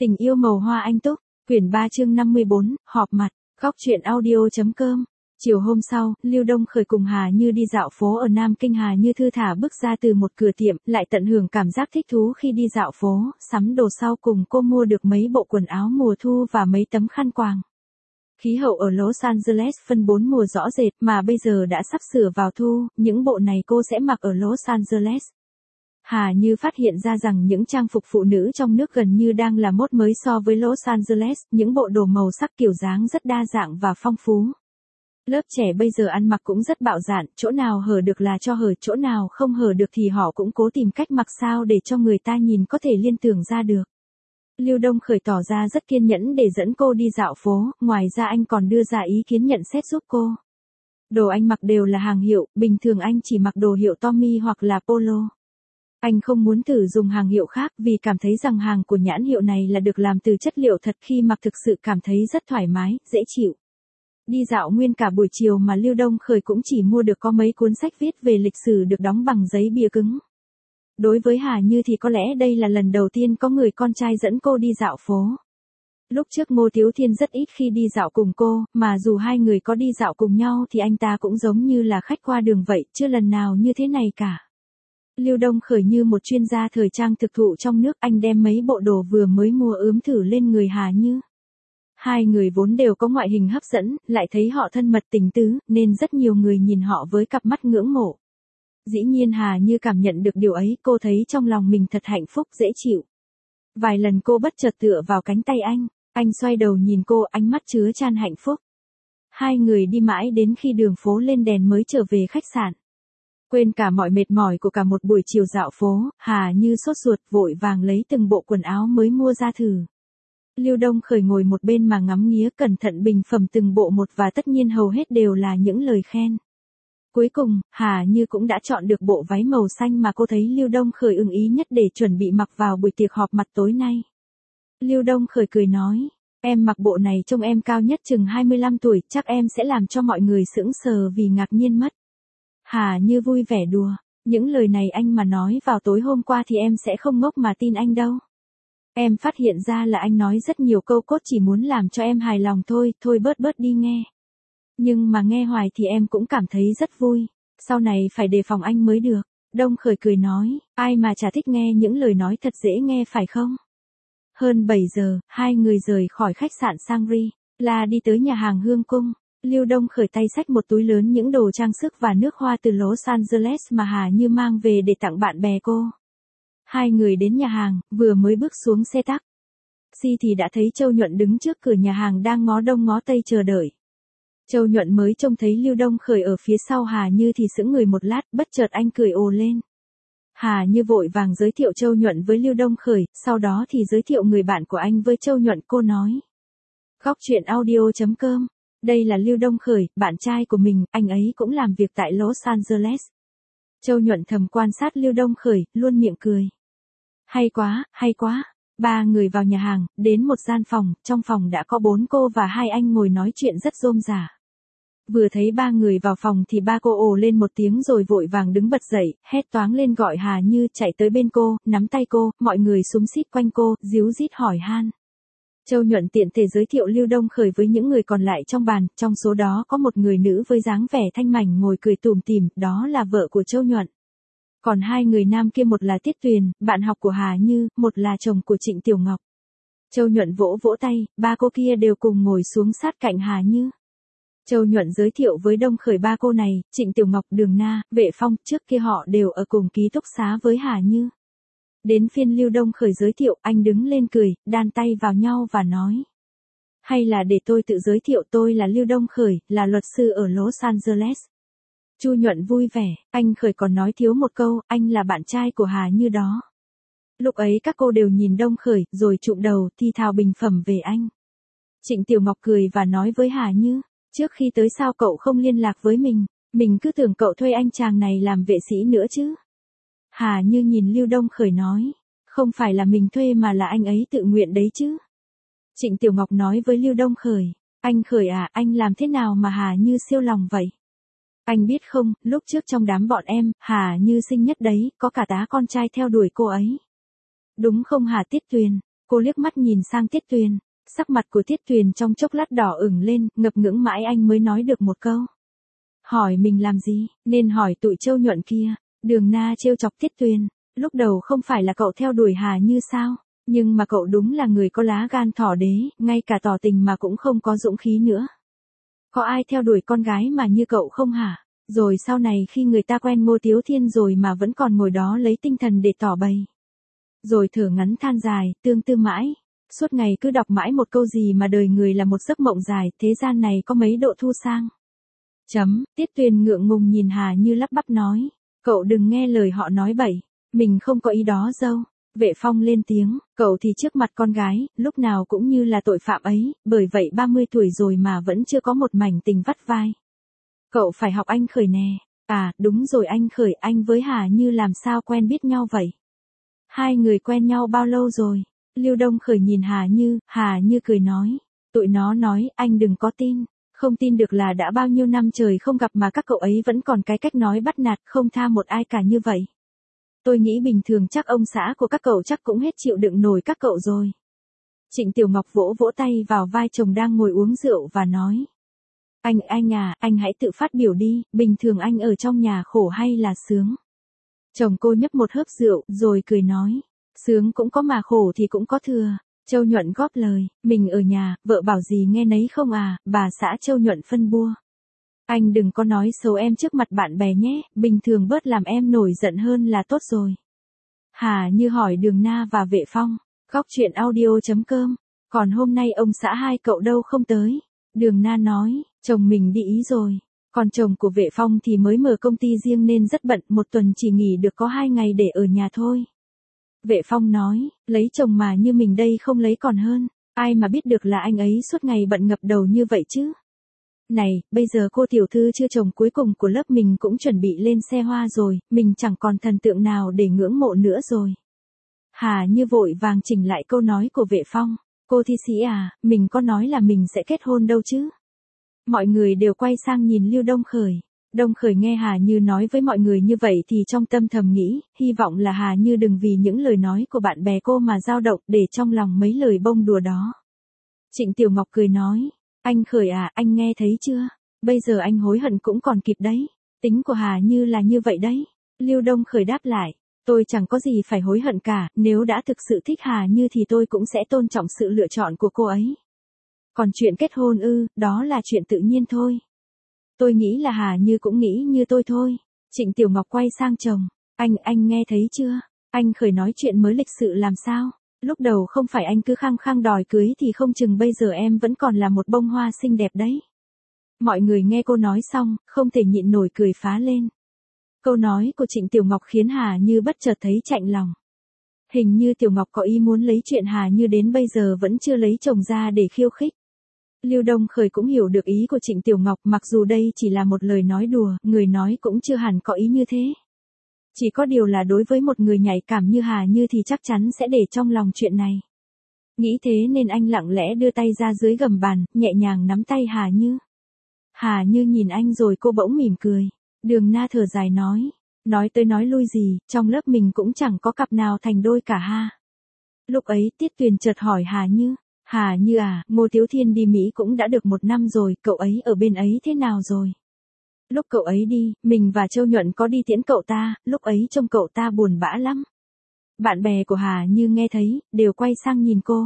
Tình yêu màu hoa anh túc, quyển 3 chương 54, họp mặt, góc truyện audio.com. Chiều hôm sau, Lưu Đông Khởi cùng Hà Như đi dạo phố ở Nam Kinh. Hà Như thư thả bước ra từ một cửa tiệm, lại tận hưởng cảm giác thích thú khi đi dạo phố, sắm đồ sau cùng cô mua được mấy bộ quần áo mùa thu và mấy tấm khăn quàng. Khí hậu ở Los Angeles phân 4 mùa rõ rệt mà bây giờ đã sắp sửa vào thu, những bộ này cô sẽ mặc ở Los Angeles. Hà Như phát hiện ra rằng những trang phục phụ nữ trong nước gần như đang là mốt mới so với Los Angeles, những bộ đồ màu sắc kiểu dáng rất đa dạng và phong phú. Lớp trẻ bây giờ ăn mặc cũng rất bạo dạn, chỗ nào hở được là cho hở, chỗ nào không hở được thì họ cũng cố tìm cách mặc sao để cho người ta nhìn có thể liên tưởng ra được. Lưu Đông Khởi tỏ ra rất kiên nhẫn để dẫn cô đi dạo phố, ngoài ra anh còn đưa ra ý kiến nhận xét giúp cô. Đồ anh mặc đều là hàng hiệu, bình thường anh chỉ mặc đồ hiệu Tommy hoặc là Polo. Anh không muốn thử dùng hàng hiệu khác vì cảm thấy rằng hàng của nhãn hiệu này là được làm từ chất liệu thật, khi mặc thực sự cảm thấy rất thoải mái, dễ chịu. Đi dạo nguyên cả buổi chiều mà Lưu Đông Khởi cũng chỉ mua được có mấy cuốn sách viết về lịch sử được đóng bằng giấy bìa cứng. Đối với Hà Như thì có lẽ đây là lần đầu tiên có người con trai dẫn cô đi dạo phố. Lúc trước Ngô Tiếu Thiên rất ít khi đi dạo cùng cô, mà dù hai người có đi dạo cùng nhau thì anh ta cũng giống như là khách qua đường vậy, chưa lần nào như thế này cả. Lưu Đông Khởi như một chuyên gia thời trang thực thụ trong nước, anh đem mấy bộ đồ vừa mới mua ướm thử lên người Hà Như. Hai người vốn đều có ngoại hình hấp dẫn, lại thấy họ thân mật tình tứ, nên rất nhiều người nhìn họ với cặp mắt ngưỡng mộ. Dĩ nhiên Hà Như cảm nhận được điều ấy, cô thấy trong lòng mình thật hạnh phúc, dễ chịu. Vài lần cô bất chợt tựa vào cánh tay anh xoay đầu nhìn cô, ánh mắt chứa chan hạnh phúc. Hai người đi mãi đến khi đường phố lên đèn mới trở về khách sạn. Quên cả mọi mệt mỏi của cả một buổi chiều dạo phố, Hà Như sốt ruột vội vàng lấy từng bộ quần áo mới mua ra thử. Lưu Đông Khởi ngồi một bên mà ngắm nghía cẩn thận bình phẩm từng bộ một và tất nhiên hầu hết đều là những lời khen. Cuối cùng, Hà Như cũng đã chọn được bộ váy màu xanh mà cô thấy Lưu Đông Khởi ưng ý nhất để chuẩn bị mặc vào buổi tiệc họp mặt tối nay. Lưu Đông Khởi cười nói, em mặc bộ này trông em cao nhất chừng 25 tuổi, chắc em sẽ làm cho mọi người sững sờ vì ngạc nhiên mất. Hà Như vui vẻ đùa, những lời này anh mà nói vào tối hôm qua thì em sẽ không ngốc mà tin anh đâu. Em phát hiện ra là anh nói rất nhiều câu cốt chỉ muốn làm cho em hài lòng thôi, thôi bớt đi nghe. Nhưng mà nghe hoài thì em cũng cảm thấy rất vui, sau này phải đề phòng anh mới được. Đông Khởi cười nói, ai mà chả thích nghe những lời nói thật dễ nghe phải không? Hơn 7 giờ, hai người rời khỏi khách sạn Shangri-La đi tới nhà hàng Hương Cung. Lưu Đông Khởi tay xách một túi lớn những đồ trang sức và nước hoa từ Los Angeles mà Hà Như mang về để tặng bạn bè cô. Hai người đến nhà hàng, vừa mới bước xuống xe taxi thì đã thấy Châu Nhuận đứng trước cửa nhà hàng đang ngó đông ngó tây chờ đợi. Châu Nhuận mới trông thấy Lưu Đông Khởi ở phía sau Hà Như thì sững người một lát, bất chợt anh cười ồ lên. Hà Như vội vàng giới thiệu Châu Nhuận với Lưu Đông Khởi, sau đó thì giới thiệu người bạn của anh với Châu Nhuận. Cô nói, góc truyện audio.com, đây là Lưu Đông Khởi, bạn trai của mình, anh ấy cũng làm việc tại Los Angeles. Châu Nhuận thầm quan sát Lưu Đông Khởi, luôn miệng cười. Hay quá, hay quá. Ba người vào nhà hàng, đến một gian phòng, trong phòng đã có 4 cô và 2 anh ngồi nói chuyện rất rôm rả. Vừa thấy ba người vào phòng thì ba cô ồ lên một tiếng rồi vội vàng đứng bật dậy, hét toáng lên gọi Hà Như chạy tới bên cô, nắm tay cô, mọi người xúm xít quanh cô, díu dít hỏi han. Châu Nhuận tiện thể giới thiệu Lưu Đông Khởi với những người còn lại trong bàn, trong số đó có một người nữ với dáng vẻ thanh mảnh ngồi cười tủm tỉm, đó là vợ của Châu Nhuận. Còn 2 người nam kia, một là Tiết Tuyền, bạn học của Hà Như, một là chồng của Trịnh Tiểu Ngọc. Châu Nhuận vỗ vỗ tay, ba cô kia đều cùng ngồi xuống sát cạnh Hà Như. Châu Nhuận giới thiệu với Đông Khởi ba cô này, Trịnh Tiểu Ngọc, Đường Na, Vệ Phong, trước kia họ đều ở cùng ký túc xá với Hà Như. Đến phiên Lưu Đông Khởi giới thiệu, anh đứng lên cười, đan tay vào nhau và nói. Hay là để tôi tự giới thiệu, tôi là Lưu Đông Khởi, là luật sư ở Los Angeles. Chu Nhuận vui vẻ, anh Khởi còn nói thiếu một câu, anh là bạn trai của Hà Như đó. Lúc ấy các cô đều nhìn Đông Khởi, rồi chụm đầu, thi thào bình phẩm về anh. Trịnh Tiểu Ngọc cười và nói với Hà Như, trước khi tới sao cậu không liên lạc với mình cứ tưởng cậu thuê anh chàng này làm vệ sĩ nữa chứ. Hà Như nhìn Lưu Đông Khởi nói, không phải là mình thuê mà là anh ấy tự nguyện đấy chứ. Trịnh Tiểu Ngọc nói với Lưu Đông Khởi, anh Khởi à, anh làm thế nào mà Hà Như siêu lòng vậy? Anh biết không, lúc trước trong đám bọn em, Hà Như xinh nhất đấy, có cả tá con trai theo đuổi cô ấy. Đúng không hả Tiết Tuyền? Cô liếc mắt nhìn sang Tiết Tuyền, sắc mặt của Tiết Tuyền trong chốc lát đỏ ửng lên, ngập ngững mãi anh mới nói được một câu. Hỏi mình làm gì, nên hỏi tụi Châu Nhuận kia. Đường Na trêu chọc Tiết Tuyền, lúc đầu không phải là cậu theo đuổi Hà Như sao, nhưng mà cậu đúng là người có lá gan thỏ đế, ngay cả tỏ tình mà cũng không có dũng khí nữa. Có ai theo đuổi con gái mà như cậu không hả? Rồi sau này khi người ta quen Ngô Tiếu Thiên rồi mà vẫn còn ngồi đó lấy tinh thần để tỏ bày. Rồi thở ngắn than dài, tương tư mãi. Suốt ngày cứ đọc mãi một câu gì mà đời người là một giấc mộng dài, thế gian này có mấy độ thu sang. Tiết Tuyền ngượng ngùng nhìn Hà Như lắp bắp nói. Cậu đừng nghe lời họ nói bậy, mình không có ý đó dâu. Vệ Phong lên tiếng, cậu thì trước mặt con gái, lúc nào cũng như là tội phạm ấy, bởi vậy 30 tuổi rồi mà vẫn chưa có một mảnh tình vắt vai. Cậu phải học anh Khởi nè. À, đúng rồi anh Khởi, anh với Hà Như làm sao quen biết nhau vậy? Hai người quen nhau bao lâu rồi? Lưu Đông Khởi nhìn Hà Như cười nói. Tụi nó nói, anh đừng có tin. Không tin được là đã bao nhiêu năm trời không gặp mà các cậu ấy vẫn còn cái cách nói bắt nạt không tha một ai cả như vậy. Tôi nghĩ bình thường chắc ông xã của các cậu chắc cũng hết chịu đựng nổi các cậu rồi. Trịnh Tiểu Ngọc vỗ vỗ tay vào vai chồng đang ngồi uống rượu và nói. Anh à, anh hãy tự phát biểu đi, bình thường anh ở trong nhà khổ hay là sướng? Chồng cô nhấp một hớp rượu rồi cười nói. Sướng cũng có mà khổ thì cũng có thừa. Châu Nhuận góp lời, mình ở nhà, vợ bảo gì nghe nấy không à, bà xã Châu Nhuận phân bua. Anh đừng có nói xấu em trước mặt bạn bè nhé, bình thường bớt làm em nổi giận hơn là tốt rồi. Hà Như hỏi Đường Na và Vệ Phong, góc chuyện audio.com, còn hôm nay ông xã hai cậu đâu không tới. Đường Na nói, chồng mình đi ý rồi, còn chồng của Vệ Phong thì mới mở công ty riêng nên rất bận, một tuần chỉ nghỉ được có 2 ngày để ở nhà thôi. Vệ Phong nói, lấy chồng mà như mình đây không lấy còn hơn, ai mà biết được là anh ấy suốt ngày bận ngập đầu như vậy chứ. Này, bây giờ cô tiểu thư chưa chồng cuối cùng của lớp mình cũng chuẩn bị lên xe hoa rồi, mình chẳng còn thần tượng nào để ngưỡng mộ nữa rồi. Hà Như vội vàng chỉnh lại câu nói của Vệ Phong, cô thi sĩ à, mình có nói là mình sẽ kết hôn đâu chứ. Mọi người đều quay sang nhìn Lưu Đông Khởi. Đông Khởi nghe Hà Như nói với mọi người như vậy thì trong tâm thầm nghĩ, hy vọng là Hà Như đừng vì những lời nói của bạn bè cô mà dao động để trong lòng mấy lời bông đùa đó. Trịnh Tiểu Ngọc cười nói, anh Khởi à, anh nghe thấy chưa? Bây giờ anh hối hận cũng còn kịp đấy. Tính của Hà Như là như vậy đấy. Lưu Đông Khởi đáp lại, tôi chẳng có gì phải hối hận cả, nếu đã thực sự thích Hà Như thì tôi cũng sẽ tôn trọng sự lựa chọn của cô ấy. Còn chuyện kết hôn đó là chuyện tự nhiên thôi. Tôi nghĩ là Hà Như cũng nghĩ như tôi thôi. Trịnh Tiểu Ngọc quay sang chồng, anh nghe thấy chưa? Anh Khởi nói chuyện mới lịch sự làm sao? Lúc đầu không phải anh cứ khăng khăng đòi cưới thì không chừng bây giờ em vẫn còn là một bông hoa xinh đẹp đấy. Mọi người nghe cô nói xong, không thể nhịn nổi cười phá lên. Câu nói của Trịnh Tiểu Ngọc khiến Hà Như bất chợt thấy chạnh lòng. Hình như Tiểu Ngọc có ý muốn lấy chuyện Hà Như đến bây giờ vẫn chưa lấy chồng ra để khiêu khích. Lưu Đông Khởi cũng hiểu được ý của Trịnh Tiểu Ngọc, mặc dù đây chỉ là một lời nói đùa, người nói cũng chưa hẳn có ý như thế. Chỉ có điều là đối với một người nhạy cảm như Hà Như thì chắc chắn sẽ để trong lòng chuyện này. Nghĩ thế nên anh lặng lẽ đưa tay ra dưới gầm bàn, nhẹ nhàng nắm tay Hà Như. Hà Như nhìn anh rồi cô bỗng mỉm cười. Đường Na thở dài nói tới nói lui gì, trong lớp mình cũng chẳng có cặp nào thành đôi cả ha. Lúc ấy Tiết Tuyền chợt hỏi Hà Như à, Ngô Tiếu Thiên đi Mỹ cũng đã được 1 năm rồi, cậu ấy ở bên ấy thế nào rồi? Lúc cậu ấy đi, mình và Châu Nhuận có đi tiễn cậu ta, lúc ấy trông cậu ta buồn bã lắm. Bạn bè của Hà Như nghe thấy, đều quay sang nhìn cô.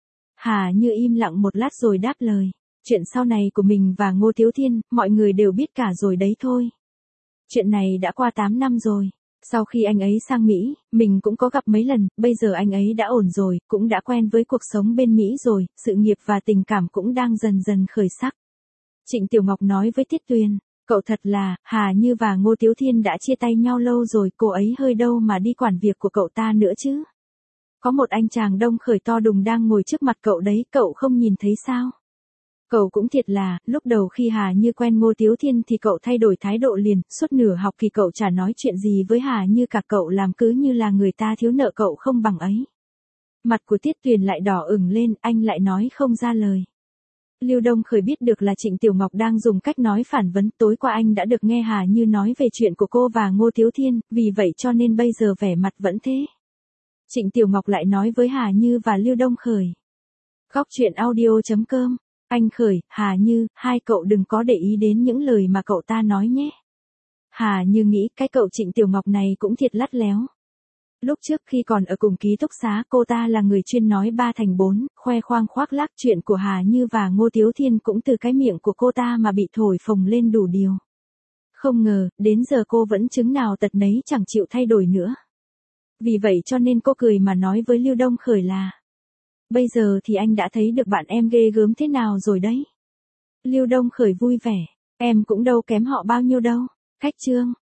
Hà Như im lặng một lát rồi đáp lời. Chuyện sau này của mình và Ngô Tiếu Thiên, mọi người đều biết cả rồi đấy thôi. Chuyện này đã qua 8 năm rồi. Sau khi anh ấy sang Mỹ, mình cũng có gặp mấy lần, bây giờ anh ấy đã ổn rồi, cũng đã quen với cuộc sống bên Mỹ rồi, sự nghiệp và tình cảm cũng đang dần dần khởi sắc. Trịnh Tiểu Ngọc nói với Tiết Tuyền, cậu thật là, Hà Như và Ngô Tiếu Thiên đã chia tay nhau lâu rồi, cô ấy hơi đâu mà đi quản việc của cậu ta nữa chứ. Có một anh chàng Đông Khởi to đùng đang ngồi trước mặt cậu đấy, cậu không nhìn thấy sao? Cậu cũng thiệt là, lúc đầu khi Hà Như quen Ngô Tiếu Thiên thì cậu thay đổi thái độ liền, suốt nửa học kỳ cậu chả nói chuyện gì với Hà Như cả, cậu làm cứ như là người ta thiếu nợ cậu không bằng ấy. Mặt của Tiết Tuyền lại đỏ ửng lên, anh lại nói không ra lời. Lưu Đông Khởi biết được là Trịnh Tiểu Ngọc đang dùng cách nói phản vấn, tối qua anh đã được nghe Hà Như nói về chuyện của cô và Ngô Tiếu Thiên, vì vậy cho nên bây giờ vẻ mặt vẫn thế. Trịnh Tiểu Ngọc lại nói với Hà Như và Lưu Đông Khởi. Góc truyện audio.com, anh Khởi, Hà Như, hai cậu đừng có để ý đến những lời mà cậu ta nói nhé. Hà Như nghĩ cái cậu Trịnh Tiểu Ngọc này cũng thiệt lắt léo. Lúc trước khi còn ở cùng ký túc xá cô ta là người chuyên nói 3 thành 4, khoe khoang khoác lác chuyện của Hà Như và Ngô Tiếu Thiên cũng từ cái miệng của cô ta mà bị thổi phồng lên đủ điều. Không ngờ, đến giờ cô vẫn chứng nào tật nấy chẳng chịu thay đổi nữa. Vì vậy cho nên cô cười mà nói với Lưu Đông Khởi là: bây giờ thì anh đã thấy được bạn em ghê gớm thế nào rồi đấy. Lưu Đông Khởi vui vẻ, em cũng đâu kém họ bao nhiêu đâu. Khách trương.